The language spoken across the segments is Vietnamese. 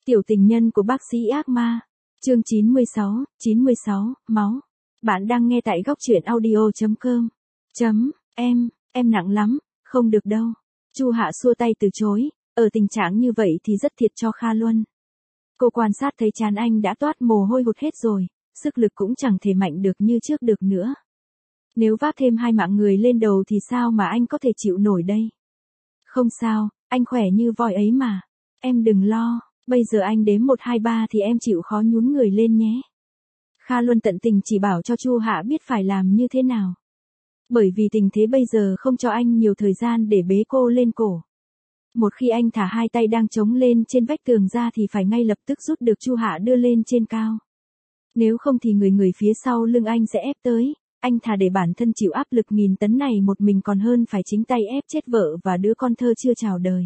Tiểu tình nhân của bác sĩ ác ma. Chương 96, máu. Bạn đang nghe tại góc truyện audio.com. Em nặng lắm, không được đâu. Chu Hạ xua tay từ chối, ở tình trạng như vậy thì rất thiệt cho Kha Luân. Cô quan sát thấy trán anh đã toát mồ hôi hột hết rồi, sức lực cũng chẳng thể mạnh được như trước được nữa. Nếu vác thêm 2 mạng người lên đầu thì sao mà anh có thể chịu nổi đây? Không sao, anh khỏe như voi ấy mà. Em đừng lo, bây giờ anh đếm 1 2 3 thì em chịu khó nhún người lên nhé. Kha Luân tận tình chỉ bảo cho Chu Hạ biết phải làm như thế nào. Bởi vì tình thế bây giờ không cho anh nhiều thời gian để bế cô lên cổ. Một khi anh thả 2 tay đang chống lên trên vách tường ra thì phải ngay lập tức rút được Chu Hạ đưa lên trên cao. Nếu không thì người phía sau lưng anh sẽ ép tới, anh thà để bản thân chịu áp lực 1000 tấn này một mình còn hơn phải chính tay ép chết vợ và đứa con thơ chưa chào đời.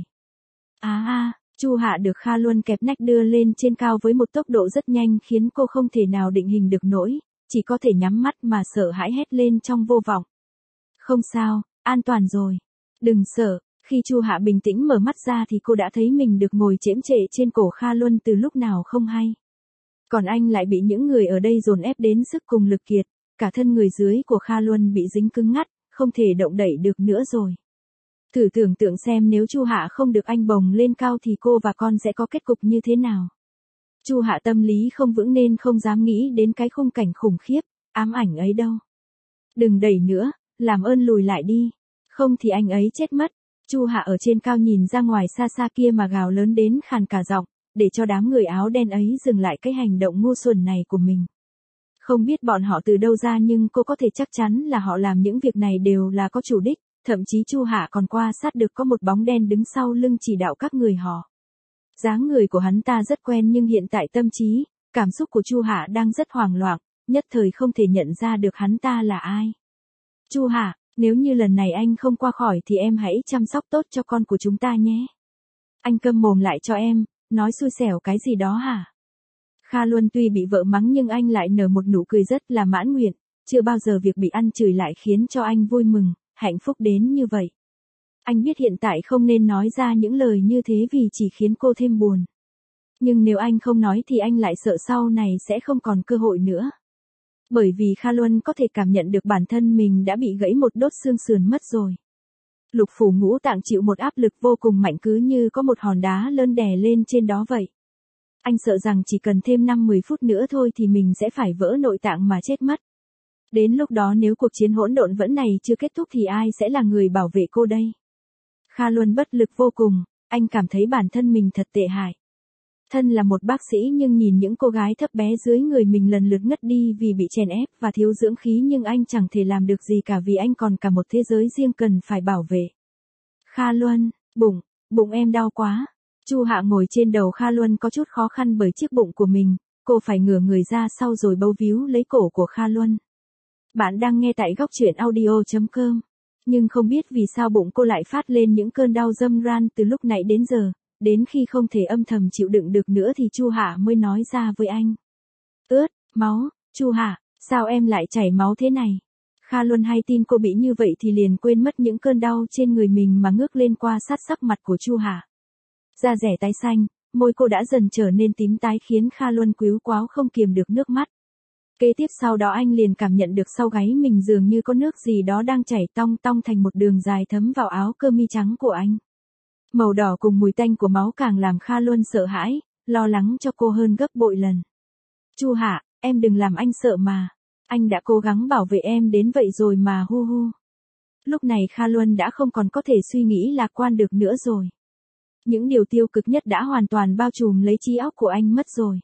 Chu Hạ được Kha Luân kẹp nách đưa lên trên cao với một tốc độ rất nhanh khiến cô không thể nào định hình được nổi, chỉ có thể nhắm mắt mà sợ hãi hét lên trong vô vọng. Không sao, an toàn rồi. Đừng sợ. Khi Chu Hạ bình tĩnh mở mắt ra thì cô đã thấy mình được ngồi chễm chệ trên cổ Kha Luân từ lúc nào không hay. Còn anh lại bị những người ở đây dồn ép đến sức cùng lực kiệt, cả thân người dưới của Kha Luân bị dính cứng ngắt, không thể động đậy được nữa rồi. Thử tưởng tượng xem nếu Chu Hạ không được anh bồng lên cao thì cô và con sẽ có kết cục như thế nào. Chu Hạ tâm lý không vững nên không dám nghĩ đến cái khung cảnh khủng khiếp, ám ảnh ấy đâu. Đừng đẩy nữa, làm ơn lùi lại đi, không thì anh ấy chết mất. Chu Hạ ở trên cao nhìn ra ngoài xa xa kia mà gào lớn đến khàn cả giọng, để cho đám người áo đen ấy dừng lại cái hành động ngu xuẩn này của mình. Không biết bọn họ từ đâu ra nhưng cô có thể chắc chắn là họ làm những việc này đều là có chủ đích, thậm chí Chu Hạ còn qua sát được có một bóng đen đứng sau lưng chỉ đạo các người họ. Dáng người của hắn ta rất quen nhưng hiện tại tâm trí, cảm xúc của Chu Hạ đang rất hoảng loạn, nhất thời không thể nhận ra được hắn ta là ai. Chu Hạ, nếu như lần này anh không qua khỏi thì em hãy chăm sóc tốt cho con của chúng ta nhé. Anh câm mồm lại cho em, nói xui xẻo cái gì đó hả? Kha Luân tuy bị vợ mắng nhưng anh lại nở một nụ cười rất là mãn nguyện, chưa bao giờ việc bị ăn chửi lại khiến cho anh vui mừng, hạnh phúc đến như vậy. Anh biết hiện tại không nên nói ra những lời như thế vì chỉ khiến cô thêm buồn. Nhưng nếu anh không nói thì anh lại sợ sau này sẽ không còn cơ hội nữa. Bởi vì Kha Luân có thể cảm nhận được bản thân mình đã bị gãy một đốt xương sườn mất rồi. Lục phủ ngũ tạng chịu một áp lực vô cùng mạnh cứ như có một hòn đá lớn đè lên trên đó vậy. Anh sợ rằng chỉ cần thêm 5-10 phút nữa thôi thì mình sẽ phải vỡ nội tạng mà chết mất. Đến lúc đó nếu cuộc chiến hỗn độn vẫn này chưa kết thúc thì ai sẽ là người bảo vệ cô đây? Kha Luân bất lực vô cùng, anh cảm thấy bản thân mình thật tệ hại. Thân là một bác sĩ nhưng nhìn những cô gái thấp bé dưới người mình lần lượt ngất đi vì bị chèn ép và thiếu dưỡng khí nhưng anh chẳng thể làm được gì cả vì anh còn cả một thế giới riêng cần phải bảo vệ. Kha Luân, bụng em đau quá. Chu Hạ ngồi trên đầu Kha Luân có chút khó khăn bởi chiếc bụng của mình, cô phải ngửa người ra sau rồi bấu víu lấy cổ của Kha Luân. Bạn đang nghe tại góc truyện audio.com. Nhưng không biết vì sao bụng cô lại phát lên những cơn đau râm ran từ lúc nãy đến giờ. Đến khi không thể âm thầm chịu đựng được nữa thì Chu Hạ mới nói ra với anh. Máu, Chu Hạ, sao em lại chảy máu thế này? Kha Luân hay tin cô bị như vậy thì liền quên mất những cơn đau trên người mình mà ngước lên qua sát sắc mặt của Chu Hạ. Da dẻ tái xanh, môi cô đã dần trở nên tím tái khiến Kha Luân quýu quáo không kiềm được nước mắt. Kế tiếp sau đó anh liền cảm nhận được sau gáy mình dường như có nước gì đó đang chảy tong tong thành một đường dài thấm vào áo sơ mi trắng của anh. Màu đỏ cùng mùi tanh của máu càng làm Kha Luân sợ hãi, lo lắng cho cô hơn gấp bội lần. Chu Hạ, em đừng làm anh sợ mà. Anh đã cố gắng bảo vệ em đến vậy rồi mà hu hu. Lúc này Kha Luân đã không còn có thể suy nghĩ lạc quan được nữa rồi. Những điều tiêu cực nhất đã hoàn toàn bao trùm lấy trí óc của anh mất rồi.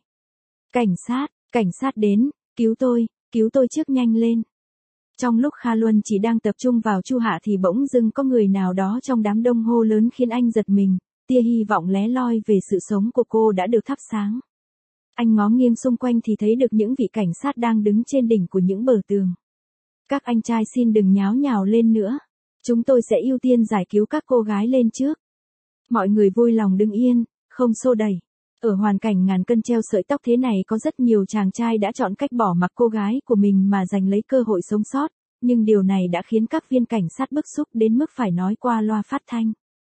Cảnh sát đến, cứu tôi trước nhanh lên. Trong lúc Kha Luân chỉ đang tập trung vào Chu Hạ thì bỗng dưng có người nào đó trong đám đông hô lớn khiến anh giật mình, tia hy vọng lé loi về sự sống của cô đã được thắp sáng. Anh ngó nghiêng xung quanh thì thấy được những vị cảnh sát đang đứng trên đỉnh của những bờ tường. Các anh trai xin đừng nháo nhào lên nữa. Chúng tôi sẽ ưu tiên giải cứu các cô gái lên trước. Mọi người vui lòng đứng yên, không xô đẩy. Ở hoàn cảnh ngàn cân treo sợi tóc thế này có rất nhiều chàng trai đã chọn cách bỏ mặc cô gái của mình mà giành lấy cơ hội sống sót, nhưng điều này đã khiến các viên cảnh sát bức xúc đến mức phải nói qua loa phát thanh.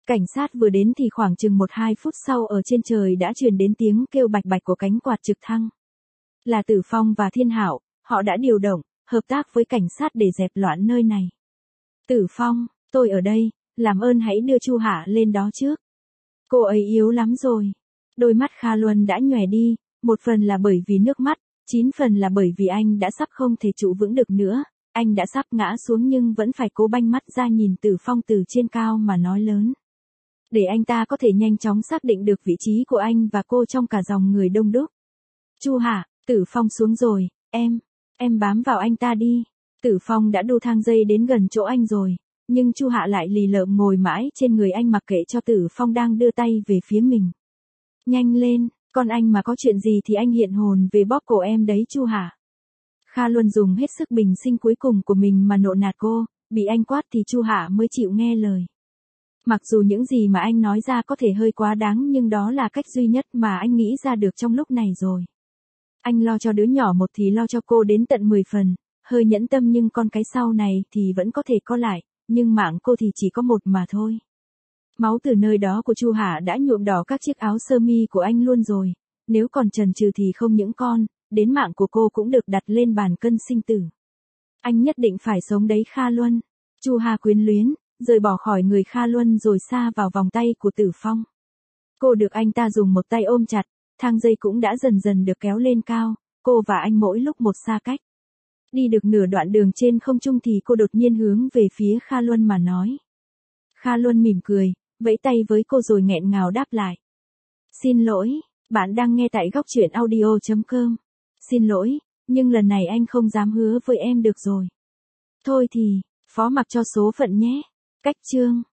Cảnh sát vừa đến thì khoảng chừng 1-2 phút sau ở trên trời đã truyền đến tiếng kêu bạch bạch của cánh quạt trực thăng. Là Tử Phong và Thiên Hạo, họ đã điều động, hợp tác với cảnh sát để dẹp loạn nơi này. Tử Phong, tôi ở đây, làm ơn hãy đưa Chu Hạ lên đó trước. Cô ấy yếu lắm rồi. Đôi mắt Kha Luân đã nhòe đi, một phần là bởi vì nước mắt, 9 phần là bởi vì anh đã sắp không thể trụ vững được nữa. Anh đã sắp ngã xuống nhưng vẫn phải cố banh mắt ra nhìn Tử Phong từ trên cao mà nói lớn. Để anh ta có thể nhanh chóng xác định được vị trí của anh và cô trong cả dòng người đông đúc. Chu Hạ, Tử Phong xuống rồi, em bám vào anh ta đi. Tử Phong đã đu thang dây đến gần chỗ anh rồi, nhưng Chu Hạ lại lì lợm ngồi mãi trên người anh mặc kệ cho Tử Phong đang đưa tay về phía mình. Nhanh lên, con anh mà có chuyện gì thì anh hiện hồn về bóp cổ em đấy Chu Hạ. Kha Luân dùng hết sức bình sinh cuối cùng của mình mà nộ nạt cô, bị anh quát thì Chu Hạ mới chịu nghe lời. Mặc dù những gì mà anh nói ra có thể hơi quá đáng nhưng đó là cách duy nhất mà anh nghĩ ra được trong lúc này rồi. Anh lo cho đứa nhỏ một thì lo cho cô đến tận 10 phần, hơi nhẫn tâm nhưng con cái sau này thì vẫn có thể có lại, nhưng mạng cô thì chỉ có một mà thôi. Máu từ nơi đó của Chu Hạ đã nhuộm đỏ các chiếc áo sơ mi của anh luôn rồi, nếu còn chần chừ thì không những con, đến mạng của cô cũng được đặt lên bàn cân sinh tử. Anh nhất định phải sống đấy Kha Luân. Chu Hà quyến luyến, rời bỏ khỏi người Kha Luân rồi xa vào vòng tay của Tử Phong. Cô được anh ta dùng một tay ôm chặt, thang dây cũng đã dần dần được kéo lên cao, cô và anh mỗi lúc một xa cách. Đi được nửa đoạn đường trên không trung thì cô đột nhiên hướng về phía Kha Luân mà nói. Kha Luân mỉm cười, vẫy tay với cô rồi nghẹn ngào đáp lại. Xin lỗi, bạn đang nghe tại góc truyện audio.com. Xin lỗi, nhưng lần này anh không dám hứa với em được rồi. Thôi thì, phó mặc cho số phận nhé. Cách chương.